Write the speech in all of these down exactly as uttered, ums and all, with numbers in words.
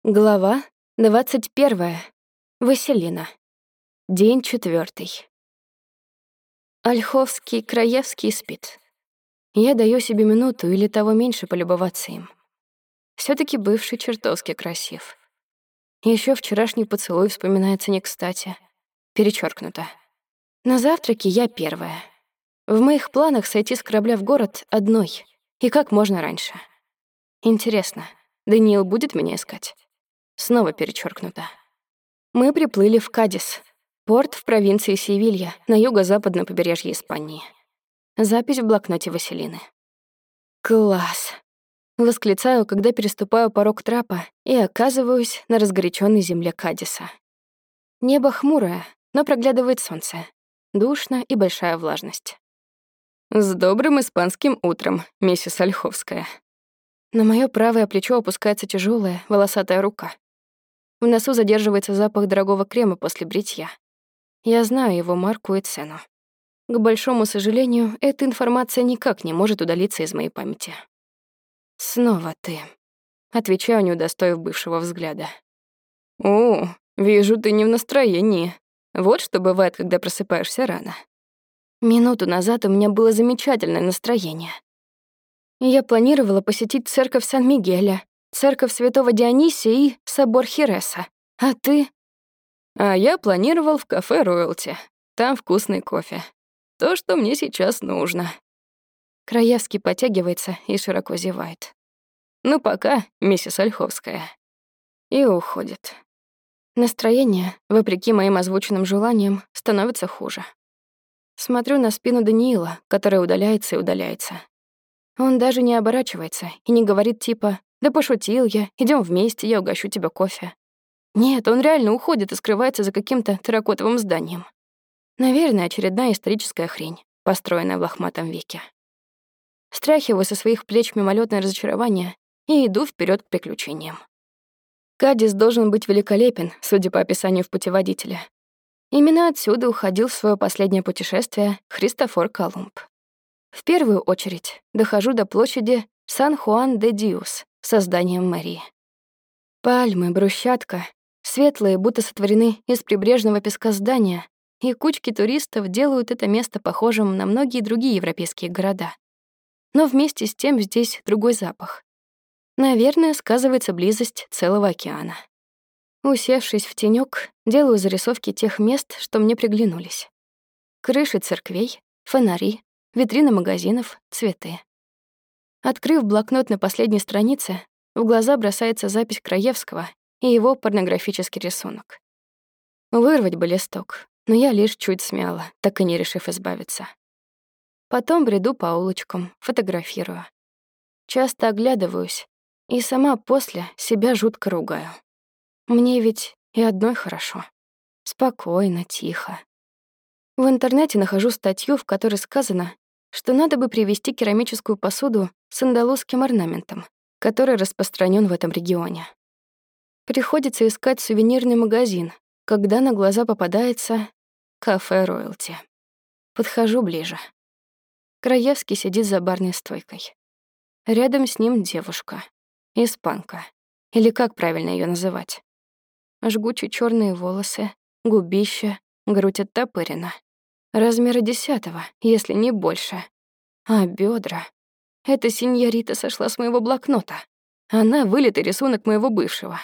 Глава двадцать первая. Василина. День четвёртый. Ольховский, Краевский спит. Я даю себе минуту или того меньше полюбоваться им. Всё-таки бывший чертовски красив. Ещё вчерашний поцелуй вспоминается не кстати. Перечёркнуто. На завтраке я первая. В моих планах сойти с корабля в город одной. И как можно раньше. Интересно, Даниил будет меня искать? Снова перечёркнуто. Мы приплыли в Кадис, порт в провинции Севилья, на юго-западном побережье Испании. Запись в блокноте Василины. Класс. Восклицаю, когда переступаю порог трапа и оказываюсь на разгоряченной земле Кадиса. Небо хмурое, но проглядывает солнце. Душно и большая влажность. «С добрым испанским утром, миссис Ольховская». На моё правое плечо опускается тяжёлая, волосатая рука. В носу задерживается запах дорогого крема после бритья. Я знаю его марку и цену. К большому сожалению, эта информация никак не может удалиться из моей памяти. «Снова ты», — отвечаю, не удостоив бывшего взгляда. «О, вижу, ты не в настроении. Вот что бывает, когда просыпаешься рано». Минуту назад у меня было замечательное настроение. Я планировала посетить церковь Сан-Мигеля, церковь Святого Дионисия и собор Хереса. А ты? А я планировал в кафе «Роялти». Там вкусный кофе. То, что мне сейчас нужно. Краевский потягивается и широко зевает. Ну, пока, миссис Ольховская. И уходит. Настроение, вопреки моим озвученным желаниям, становится хуже. Смотрю на спину Даниила, которая удаляется и удаляется. Он даже не оборачивается и не говорит типа «Да пошутил я, идём вместе, я угощу тебя кофе». Нет, он реально уходит и скрывается за каким-то терракотовым зданием. Наверное, очередная историческая хрень, построенная в лохматом веке. Стряхиваю со своих плеч мимолетное разочарование и иду вперед к приключениям. Кадис должен быть великолепен, судя по описанию в путеводителе. Именно отсюда уходил в своё последнее путешествие Христофор Колумб. В первую очередь дохожу до площади Сан-Хуан-де-Диус с зданием мэрии. Пальмы, брусчатка, светлые, будто сотворены из прибрежного песка здания, и кучки туристов делают это место похожим на многие другие европейские города. Но вместе с тем здесь другой запах. Наверное, сказывается близость целого океана. Усевшись в тенёк, делаю зарисовки тех мест, что мне приглянулись. Крыши церквей, фонари, витрины магазинов, цветы. Открыв блокнот на последней странице, в глаза бросается запись Краевского и его порнографический рисунок. Вырвать бы листок, но я лишь чуть смяла, так и не решив избавиться. Потом бреду по улочкам, фотографирую. Часто оглядываюсь, и сама после себя жутко ругаю. Мне ведь и одной хорошо. Спокойно, тихо. В интернете нахожу статью, в которой сказано, что надо бы привезти керамическую посуду с андалузским орнаментом, который распространен в этом регионе. Приходится искать сувенирный магазин, когда на глаза попадается кафе «Роялти». Подхожу ближе. Краевский сидит за барной стойкой. Рядом с ним девушка, испанка, или как правильно ее называть. Жгучие черные волосы, губища, грудь оттопырена. Размера десятого, если не больше. А бедра. Эта синьорита сошла с моего блокнота. Она — вылитый рисунок моего бывшего.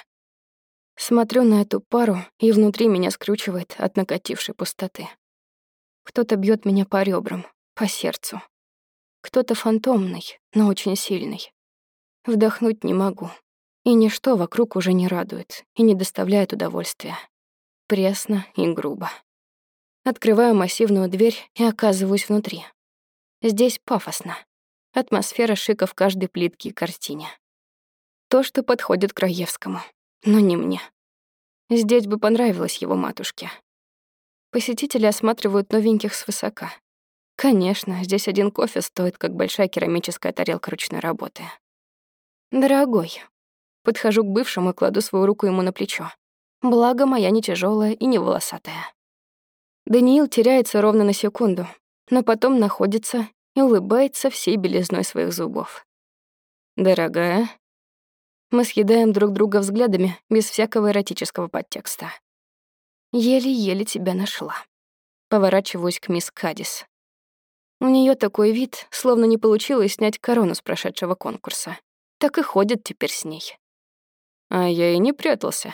Смотрю на эту пару, и внутри меня скручивает от накатившей пустоты. Кто-то бьет меня по ребрам, по сердцу. Кто-то фантомный, но очень сильный. Вдохнуть не могу. И ничто вокруг уже не радует и не доставляет удовольствия. Пресно и грубо. Открываю массивную дверь и оказываюсь внутри. Здесь пафосно. Атмосфера шика в каждой плитке и картине. То, что подходит Краевскому, но не мне. Здесь бы понравилось его матушке. Посетители осматривают новеньких свысока. Конечно, здесь один кофе стоит, как большая керамическая тарелка ручной работы. Дорогой. Подхожу к бывшему и кладу свою руку ему на плечо. Благо, моя не тяжелая и не волосатая. Даниил теряется ровно на секунду, но потом находится и улыбается всей белизной своих зубов. «Дорогая?» Мы съедаем друг друга взглядами без всякого эротического подтекста. Еле-еле тебя нашла. Поворачиваюсь к мисс Кадис. У нее такой вид, словно не получилось снять корону с прошедшего конкурса. Так и ходит теперь с ней. А я и не прятался.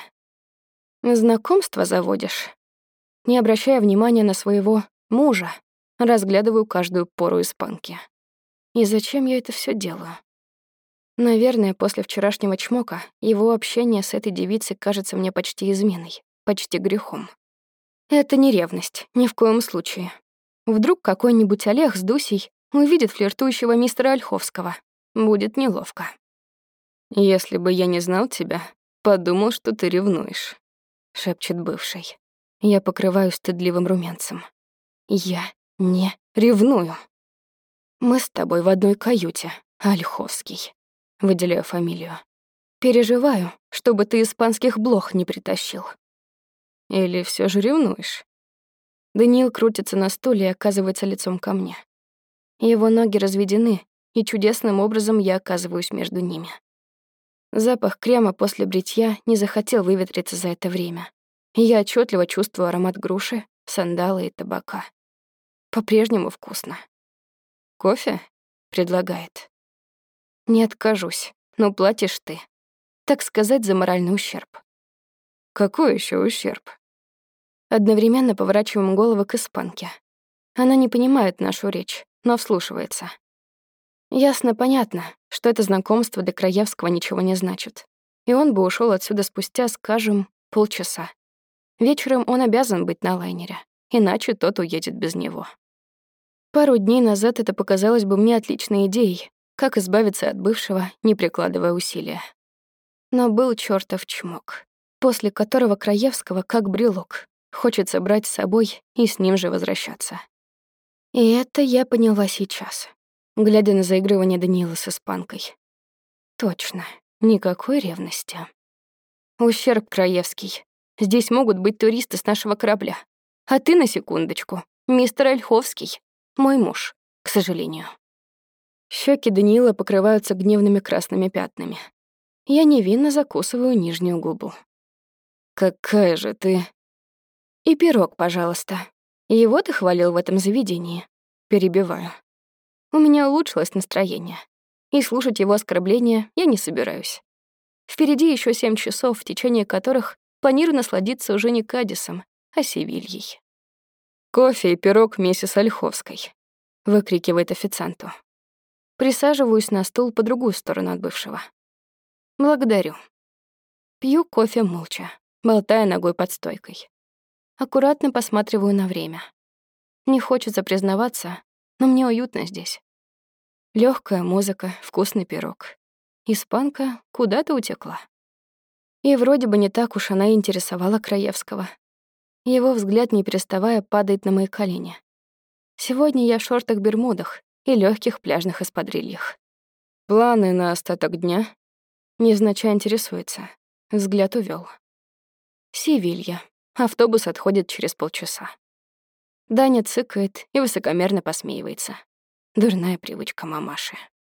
Знакомство заводишь. Не обращая внимания на своего мужа, разглядываю каждую пору испанки. И зачем я это все делаю? Наверное, после вчерашнего чмока его общение с этой девицей кажется мне почти изменой, почти грехом. Это не ревность, ни в коем случае. Вдруг какой-нибудь Олег с Дусей увидит флиртующего мистера Ольховского. Будет неловко. «Если бы я не знал тебя, подумал, что ты ревнуешь», — шепчет бывший. Я покрываю стыдливым румянцем. Я не ревную. Мы с тобой в одной каюте, Ольховский. Выделяю фамилию. Переживаю, чтобы ты испанских блох не притащил. Или все же ревнуешь? Даниил крутится на стуле и оказывается лицом ко мне. Его ноги разведены, и чудесным образом я оказываюсь между ними. Запах крема после бритья не захотел выветриться за это время. И я отчетливо чувствую аромат груши, сандала и табака. По-прежнему вкусно. «Кофе?» — предлагает. Не откажусь, но платишь ты. Так сказать, за моральный ущерб. Какой еще ущерб? Одновременно поворачиваем головы к испанке. Она не понимает нашу речь, но вслушивается. Ясно, понятно, что это знакомство для Краевского ничего не значит. И он бы ушел отсюда спустя, скажем, полчаса. Вечером он обязан быть на лайнере, иначе тот уедет без него. Пару дней назад это показалось бы мне отличной идеей, как избавиться от бывшего, не прикладывая усилия. Но был чёртов чмок, после которого Краевского, как брелок, хочется брать с собой и с ним же возвращаться. И это я поняла сейчас, глядя на заигрывание Даниила с испанкой. Точно, никакой ревности. Ущерб, Краевский. Здесь могут быть туристы с нашего корабля. А ты, на секундочку, мистер Ольховский, мой муж, к сожалению. Щеки Даниила покрываются гневными красными пятнами. Я невинно закусываю нижнюю губу. «Какая же ты...» «И пирог, пожалуйста. Его ты хвалил в этом заведении». Перебиваю. У меня улучшилось настроение. И слушать его оскорбления я не собираюсь. Впереди еще семь часов, в течение которых планирую насладиться уже не Кадисом, а Севильей. «Кофе и пирог миссис Ольховской», — выкрикивает официанту. Присаживаюсь на стул по другую сторону от бывшего. Благодарю. Пью кофе молча, болтая ногой под стойкой. Аккуратно посматриваю на время. Не хочется признаваться, но мне уютно здесь. Лёгкая музыка, вкусный пирог. Испанка куда-то утекла. И вроде бы не так уж она интересовала Краевского. Его взгляд, не переставая, падает на мои колени. Сегодня я в шортах-бермудах и легких пляжных эспадрильях. Планы на остаток дня? Невзначай интересуется. Взгляд увёл. Севилья. Автобус отходит через полчаса. Даня цыкает и высокомерно посмеивается. Дурная привычка мамаши.